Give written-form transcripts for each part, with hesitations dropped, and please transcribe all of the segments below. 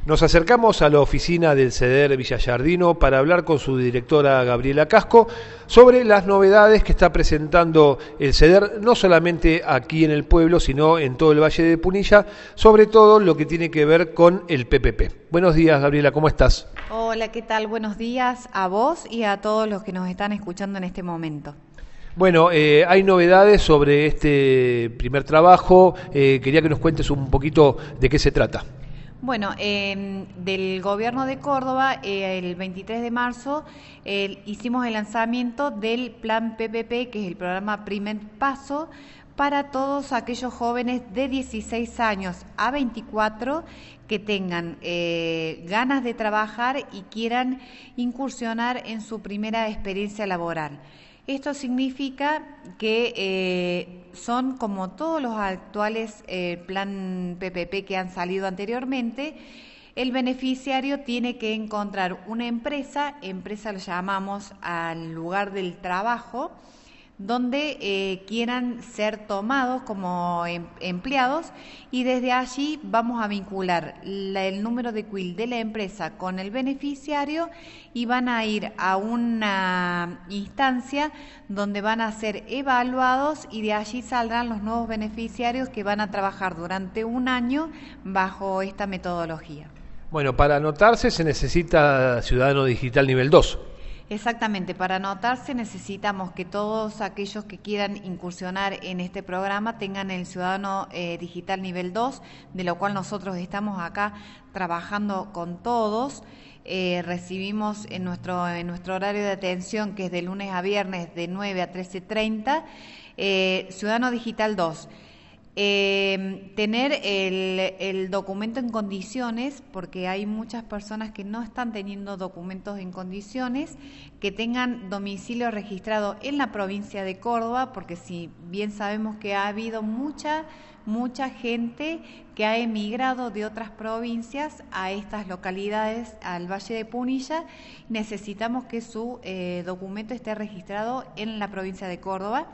Nos acercamos a la oficina del CEDER Villallardino para hablar con su directora Gabriela Casco sobre las novedades que está presentando el CEDER, no solamente aquí en el pueblo, sino en todo el Valle de Punilla, sobre todo lo que tiene que ver con el PPP. Buenos días, Gabriela, ¿cómo estás? Hola, ¿qué tal? Buenos días a vos y a todos los que nos están escuchando en este momento. Bueno, hay novedades sobre este primer trabajo. Quería que nos cuentes un poquito de qué se trata. Bueno, del gobierno de Córdoba, el 23 de marzo, hicimos el lanzamiento del plan PPP, que es el programa Primer Paso, para todos aquellos jóvenes de 16 años a 24 que tengan ganas de trabajar y quieran incursionar en su primera experiencia laboral. Esto significa que son como todos los actuales plan PPP que han salido anteriormente. El beneficiario tiene que encontrar una empresa lo llamamos al lugar del trabajo, donde quieran ser tomados como empleados, y desde allí vamos a vincular el número de CUIL de la empresa con el beneficiario y van a ir a una instancia donde van a ser evaluados y de allí saldrán los nuevos beneficiarios que van a trabajar durante un año bajo esta metodología. Bueno, para anotarse se necesita Ciudadano Digital nivel 2. Exactamente, para anotarse necesitamos que todos aquellos que quieran incursionar en este programa tengan el Ciudadano Digital nivel 2, de lo cual nosotros estamos acá trabajando con todos. Recibimos en nuestro horario de atención, que es de lunes a viernes de 9 a 13:30, Ciudadano Digital 2. Tener el documento en condiciones, porque hay muchas personas que no están teniendo documentos en condiciones, que tengan domicilio registrado en la provincia de Córdoba, porque si bien sabemos que ha habido mucha gente que ha emigrado de otras provincias a estas localidades, al Valle de Punilla, necesitamos que su documento esté registrado en la provincia de Córdoba.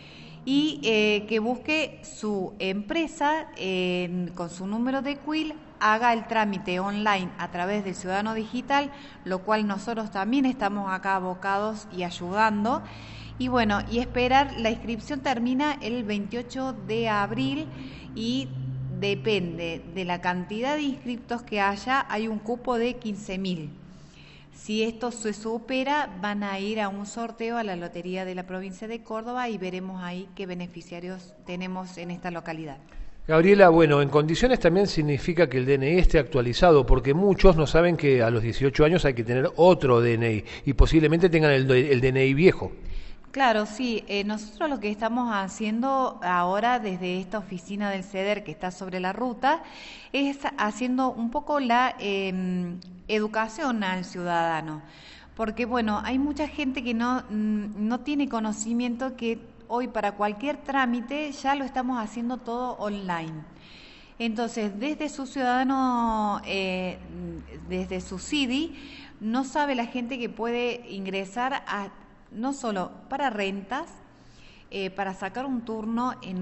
Y que busque su empresa con su número de CUIL, haga el trámite online a través del Ciudadano Digital, lo cual nosotros también estamos acá abocados y ayudando. Y bueno, y esperar, la inscripción termina el 28 de abril y depende de la cantidad de inscriptos que haya, hay un cupo de 15.000. Si esto se supera, van a ir a un sorteo a la Lotería de la provincia de Córdoba y veremos ahí qué beneficiarios tenemos en esta localidad. Gabriela, bueno, en condiciones también significa que el DNI esté actualizado, porque muchos no saben que a los 18 años hay que tener otro DNI y posiblemente tengan el DNI viejo. Claro, sí. Nosotros lo que estamos haciendo ahora desde esta oficina del CEDER que está sobre la ruta es haciendo un poco la educación al ciudadano. Porque, bueno, hay mucha gente que no tiene conocimiento que hoy para cualquier trámite ya lo estamos haciendo todo online. Entonces, desde su ciudadano, desde su CIDI, no sabe la gente que puede ingresar no solo para rentas, para sacar un turno en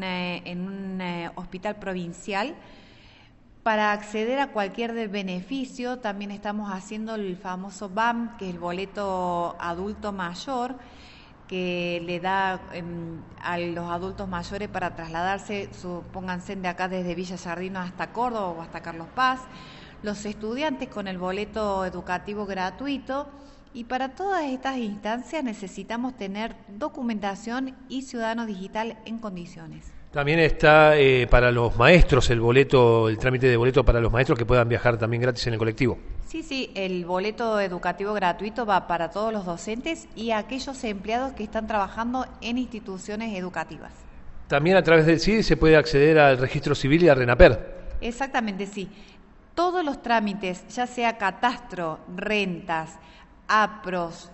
un hospital provincial, para acceder a cualquier beneficio. También estamos haciendo el famoso BAM, que es el boleto adulto mayor, que le da a los adultos mayores para trasladarse, supónganse de acá desde Villallardino hasta Córdoba o hasta Carlos Paz, los estudiantes con el boleto educativo gratuito. Y para todas estas instancias necesitamos tener documentación y Ciudadano Digital en condiciones. También está para los maestros el trámite de boleto para los maestros que puedan viajar también gratis en el colectivo. Sí, el boleto educativo gratuito va para todos los docentes y aquellos empleados que están trabajando en instituciones educativas. También a través del CIDI se puede acceder al registro civil y a RENAPER. Exactamente, sí. Todos los trámites, ya sea catastro, rentas, APROS,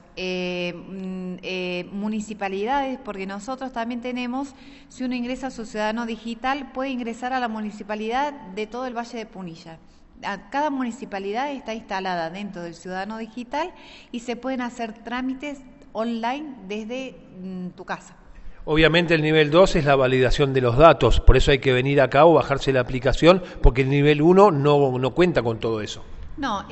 municipalidades, porque nosotros también tenemos, si uno ingresa a su Ciudadano Digital, puede ingresar a la municipalidad de todo el Valle de Punilla. Cada municipalidad está instalada dentro del Ciudadano Digital y se pueden hacer trámites online desde tu casa. Obviamente el nivel 2 es la validación de los datos, por eso hay que venir acá o bajarse la aplicación, porque el nivel 1 no cuenta con todo eso. No,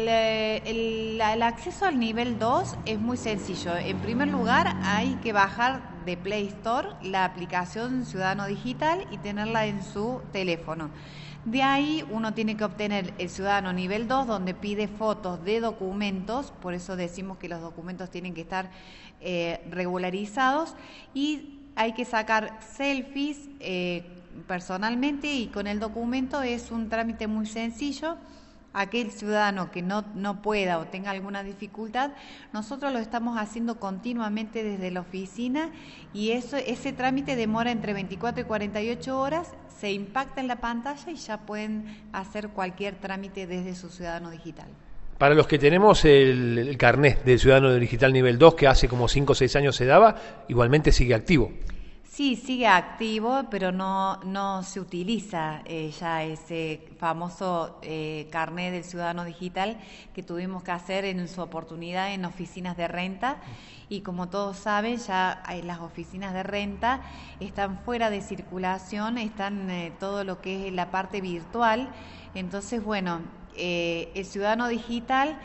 el acceso al nivel 2 es muy sencillo. En primer lugar, hay que bajar de Play Store la aplicación Ciudadano Digital y tenerla en su teléfono. De ahí uno tiene que obtener el Ciudadano nivel 2, donde pide fotos de documentos, por eso decimos que los documentos tienen que estar regularizados, y hay que sacar selfies personalmente y con el documento. Es un trámite muy sencillo. Aquel ciudadano que no pueda o tenga alguna dificultad, nosotros lo estamos haciendo continuamente desde la oficina, y ese trámite demora entre 24 y 48 horas, se impacta en la pantalla y ya pueden hacer cualquier trámite desde su Ciudadano Digital. Para los que tenemos el carnet del Ciudadano Digital nivel 2, que hace como 5 o 6 años se daba, igualmente sigue activo. Sí, sigue activo, pero no se utiliza ya ese famoso carnet del Ciudadano Digital que tuvimos que hacer en su oportunidad en oficinas de renta, y como todos saben, ya las oficinas de renta están fuera de circulación, están todo lo que es la parte virtual. Entonces, bueno, el Ciudadano Digital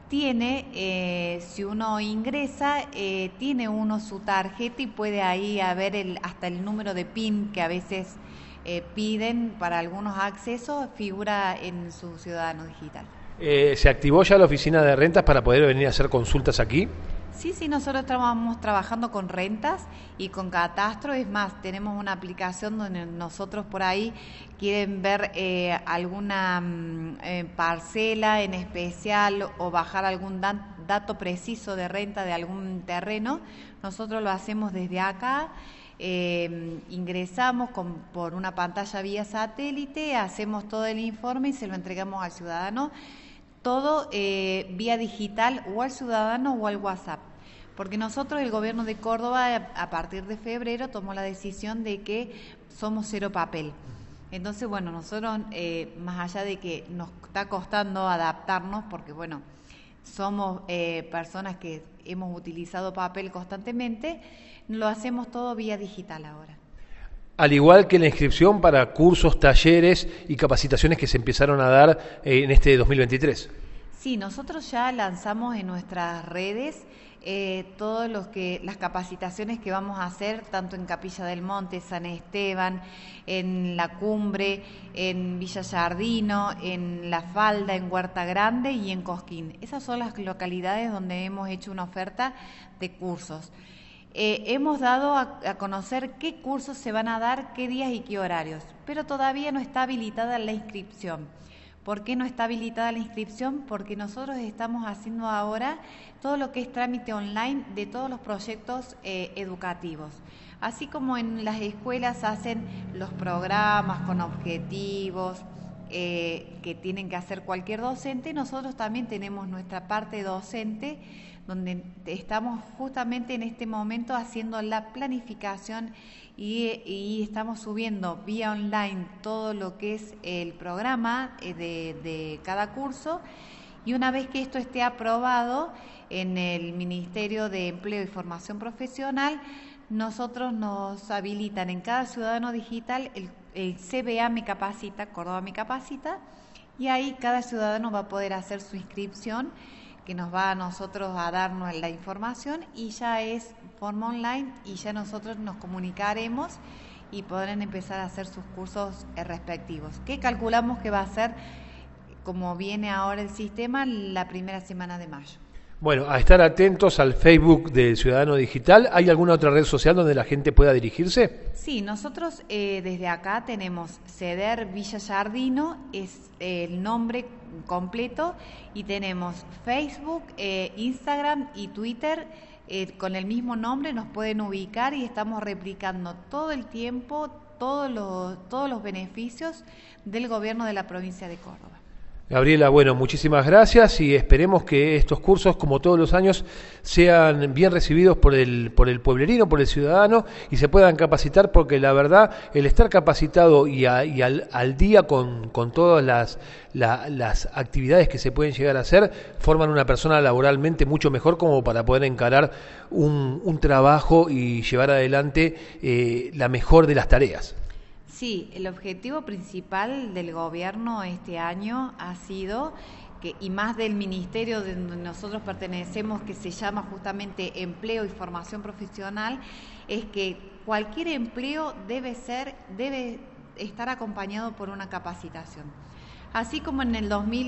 tiene, si uno ingresa, tiene uno su tarjeta y puede ahí haber hasta el número de PIN que a veces piden para algunos accesos, figura en su Ciudadano Digital. ¿Se activó ya la oficina de rentas para poder venir a hacer consultas aquí? Sí, nosotros estamos trabajando con rentas y con catastro. Es más, tenemos una aplicación donde nosotros por ahí quieren ver alguna parcela en especial o bajar algún dato preciso de renta de algún terreno. Nosotros lo hacemos desde acá. Ingresamos por una pantalla vía satélite, hacemos todo el informe y se lo entregamos al ciudadano. Todo vía digital, o al ciudadano o al WhatsApp. Porque nosotros, el gobierno de Córdoba, a partir de febrero, tomó la decisión de que somos cero papel. Entonces, bueno, nosotros, más allá de que nos está costando adaptarnos, porque, bueno, somos personas que hemos utilizado papel constantemente, lo hacemos todo vía digital ahora. Al igual que la inscripción para cursos, talleres y capacitaciones que se empezaron a dar en este 2023. Sí, nosotros ya lanzamos en nuestras redes todas las capacitaciones que vamos a hacer, tanto en Capilla del Monte, San Esteban, en La Cumbre, en Villa Yardino, en La Falda, en Huerta Grande y en Cosquín. Esas son las localidades donde hemos hecho una oferta de cursos. Hemos dado a conocer qué cursos se van a dar, qué días y qué horarios, pero todavía no está habilitada la inscripción. ¿Por qué no está habilitada la inscripción? Porque nosotros estamos haciendo ahora todo lo que es trámite online de todos los proyectos educativos. Así como en las escuelas hacen los programas con objetivos que tienen que hacer cualquier docente, nosotros también tenemos nuestra parte docente, donde estamos justamente en este momento haciendo la planificación y estamos subiendo vía online todo lo que es el programa de cada curso, y una vez que esto esté aprobado en el Ministerio de Empleo y Formación Profesional, nosotros nos habilitan en cada Ciudadano Digital el CBA Me Capacita, Córdoba Me Capacita, y ahí cada ciudadano va a poder hacer su inscripción, que nos va a nosotros a darnos la información, y ya es forma online, y ya nosotros nos comunicaremos y podrán empezar a hacer sus cursos respectivos, que calculamos que va a ser, como viene ahora el sistema, la primera semana de mayo. Bueno, a estar atentos al Facebook del Ciudadano Digital. ¿Hay alguna otra red social donde la gente pueda dirigirse? Sí, nosotros desde acá tenemos CEDER Villa Yardino, es el nombre completo, y tenemos Facebook, Instagram y Twitter con el mismo nombre. Nos pueden ubicar y estamos replicando todo el tiempo todos los beneficios del gobierno de la provincia de Córdoba. Gabriela, bueno, muchísimas gracias y esperemos que estos cursos, como todos los años, sean bien recibidos por el pueblerino, por el ciudadano y se puedan capacitar, porque la verdad, el estar capacitado y al día con todas las actividades que se pueden llegar a hacer, forman una persona laboralmente mucho mejor como para poder encarar un trabajo y llevar adelante la mejor de las tareas. Sí, el objetivo principal del gobierno este año ha sido, y más del ministerio de donde nosotros pertenecemos, que se llama justamente Empleo y Formación Profesional, es que cualquier empleo debe estar acompañado por una capacitación. Así como en el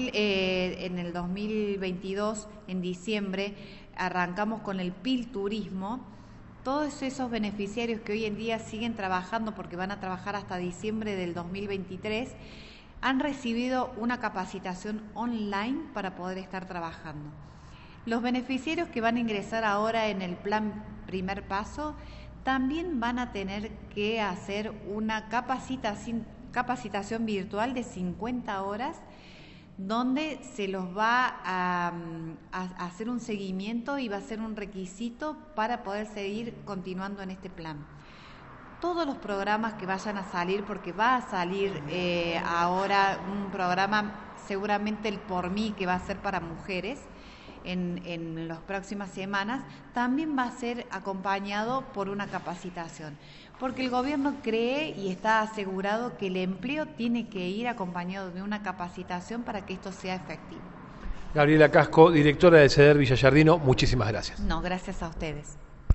2022, en diciembre, arrancamos con el PIL Turismo. Todos esos beneficiarios que hoy en día siguen trabajando, porque van a trabajar hasta diciembre del 2023, han recibido una capacitación online para poder estar trabajando. Los beneficiarios que van a ingresar ahora en el plan Primer Paso también van a tener que hacer una capacitación virtual de 50 horas, donde se los va a hacer un seguimiento y va a ser un requisito para poder seguir continuando en este plan. Todos los programas que vayan a salir, porque va a salir ahora un programa, seguramente el Por Mí, que va a ser para mujeres en las próximas semanas, también va a ser acompañado por una capacitación. Porque el gobierno cree y está asegurado que el empleo tiene que ir acompañado de una capacitación para que esto sea efectivo. Gabriela Casco, directora del CEDER Villa Yardino, muchísimas gracias. No, gracias a ustedes.